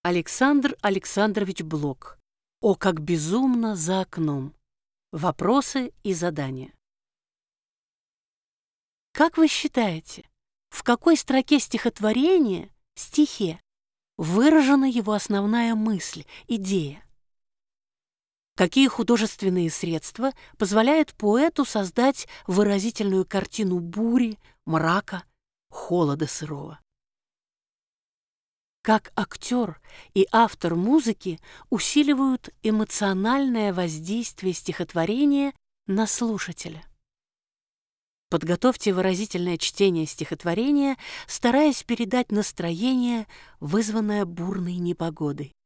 Александр Александрович Блок. «О, как безумно за окном». Вопросы и задания. Как вы считаете, в какой строке стихотворения, стихе, выражена его основная мысль, идея? Какие художественные средства позволяют поэту создать выразительную картину бури, мрака, холода сырого? Как актер и автор музыки усиливают эмоциональное воздействие стихотворения на слушателя? Подготовьте выразительное чтение стихотворения, стараясь передать настроение, вызванное бурной непогодой.